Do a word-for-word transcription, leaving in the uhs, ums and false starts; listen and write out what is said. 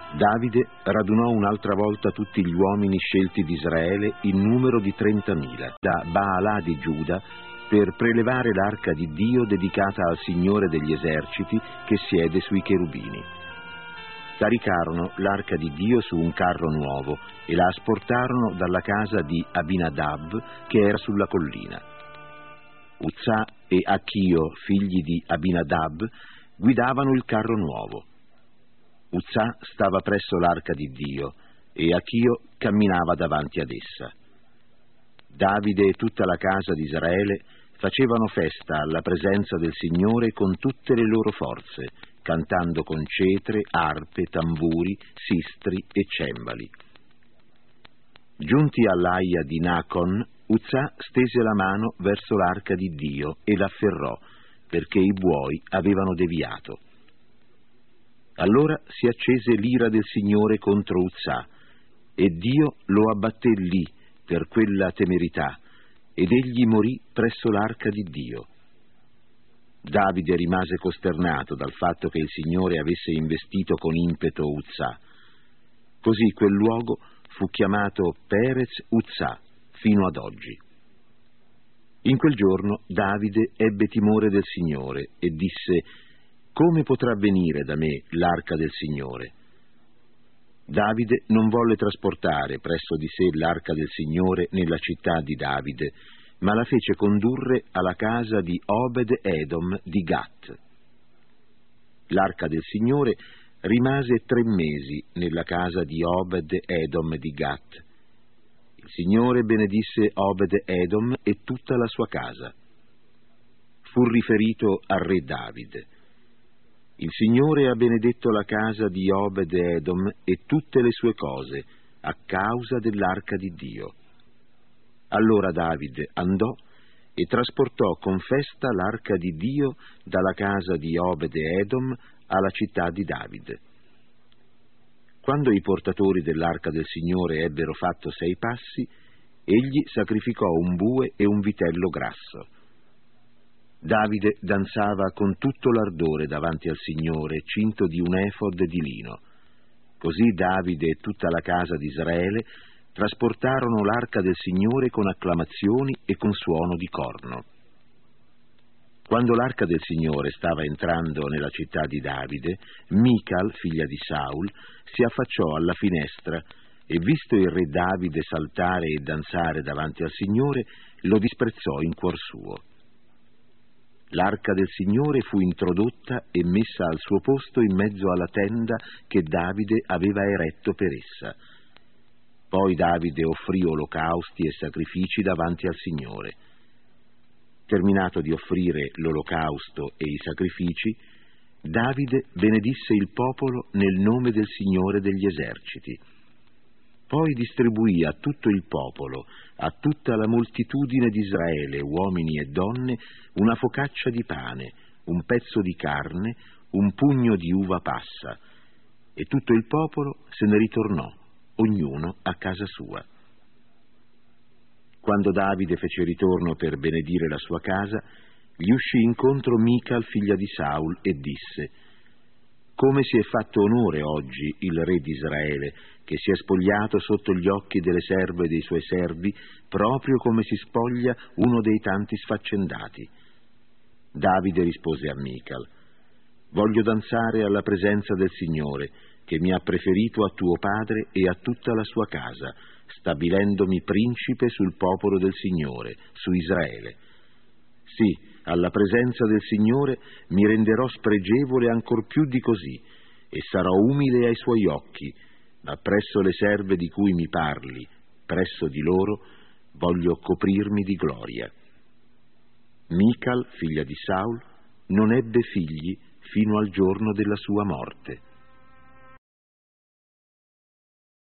Davide radunò un'altra volta tutti gli uomini scelti di Israele in numero di trentamila da Baalà di Giuda per prelevare l'arca di Dio dedicata al Signore degli eserciti che siede sui cherubini. Caricarono l'arca di Dio su un carro nuovo e la asportarono dalla casa di Abinadab che era sulla collina. Uzzà e Achio, figli di Abinadab, guidavano il carro nuovo. Uzzà stava presso l'arca di Dio e Achio camminava davanti ad essa. Davide e tutta la casa di Israele facevano festa alla presenza del Signore con tutte le loro forze, cantando con cetre, arpe, tamburi, sistri e cembali. Giunti all'aia di Nacon, Uzzà stese la mano verso l'arca di Dio e l'afferrò, perché i buoi avevano deviato. Allora si accese l'ira del Signore contro Uzzà, e Dio lo abbatté lì per quella temerità, ed egli morì presso l'arca di Dio. Davide rimase costernato dal fatto che il Signore avesse investito con impeto Uzzà. Così quel luogo fu chiamato Perez Uzzà fino ad oggi. In quel giorno Davide ebbe timore del Signore e disse: «Come potrà venire da me l'arca del Signore?» Davide non volle trasportare presso di sé l'arca del Signore nella città di Davide, ma la fece condurre alla casa di Obed-Edom di Gat. L'arca del Signore rimase tre mesi nella casa di Obed-Edom di Gat. Il Signore benedisse Obed-Edom e tutta la sua casa. Fu riferito al re Davide: «Il Signore ha benedetto la casa di Obed-Edom e tutte le sue cose a causa dell'arca di Dio». Allora Davide andò e trasportò con festa l'arca di Dio dalla casa di Obed-Edom alla città di Davide. Quando i portatori dell'arca del Signore ebbero fatto sei passi, egli sacrificò un bue e un vitello grasso. Davide danzava con tutto l'ardore davanti al Signore, cinto di un efod di lino. Così Davide e tutta la casa di Israele trasportarono l'arca del Signore con acclamazioni e con suono di corno. Quando l'arca del Signore stava entrando nella città di Davide, Mical, figlia di Saul, si affacciò alla finestra e, visto il re Davide saltare e danzare davanti al Signore, lo disprezzò in cuor suo. L'arca del Signore fu introdotta e messa al suo posto in mezzo alla tenda che Davide aveva eretto per essa. Poi Davide offrì olocausti e sacrifici davanti al Signore. Terminato di offrire l'olocausto e i sacrifici, Davide benedisse il popolo nel nome del Signore degli eserciti. Poi distribuì a tutto il popolo, a tutta la moltitudine di Israele, uomini e donne, una focaccia di pane, un pezzo di carne, un pugno di uva passa, e tutto il popolo se ne ritornò, ognuno a casa sua. Quando Davide fece ritorno per benedire la sua casa, gli uscì incontro Mical, figlia di Saul, e disse: «Come si è fatto onore oggi il re di Israele, che si è spogliato sotto gli occhi delle serve dei suoi servi, proprio come si spoglia uno dei tanti sfaccendati». Davide rispose a Mical: «Voglio danzare alla presenza del Signore, che mi ha preferito a tuo padre e a tutta la sua casa, stabilendomi principe sul popolo del Signore, su Israele. Sì, alla presenza del Signore mi renderò spregevole ancor più di così, e sarò umile ai suoi occhi, ma presso le serve di cui mi parli, presso di loro, voglio coprirmi di gloria». Mical, figlia di Saul, non ebbe figli fino al giorno della sua morte.